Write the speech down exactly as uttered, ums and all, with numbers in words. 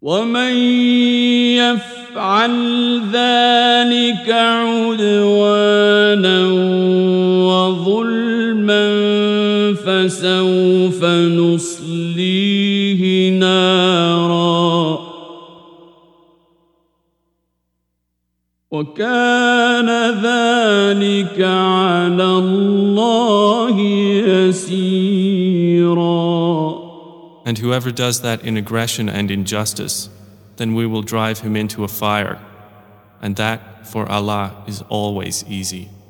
ومن يفعل ذلك عدوانا وظلما فسوف نصليه نارا وكان ذلك على الله يسيرا. And whoever does that in aggression and injustice, then we will drive him into a fire, and that for Allah is always easy.